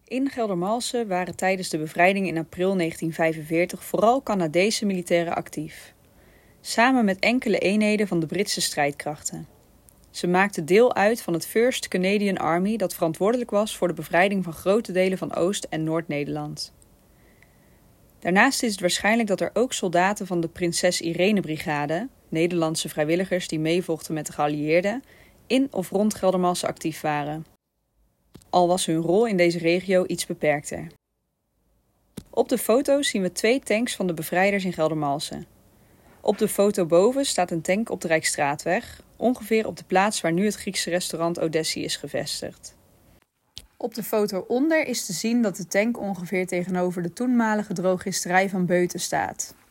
In Geldermalsen waren tijdens de bevrijding in april 1945 vooral Canadese militairen actief. Samen met enkele eenheden van de Britse strijdkrachten. Ze maakten deel uit van het 1st Canadian Army dat verantwoordelijk was voor de bevrijding van grote delen van Oost- en Noord-Nederland. Daarnaast is het waarschijnlijk dat er ook soldaten van de Prinses Irene Brigade, Nederlandse vrijwilligers die meevochten met de geallieerden, in of rond Geldermalsen actief waren. Al was hun rol in deze regio iets beperkter. Op de foto's zien we 2 tanks van de bevrijders in Geldermalsen. Op de foto boven staat een tank op de Rijksstraatweg, ongeveer op de plaats waar nu het Griekse restaurant Odessi is gevestigd. Op de foto onder is te zien dat de tank ongeveer tegenover de toenmalige drogisterij van Beuten staat.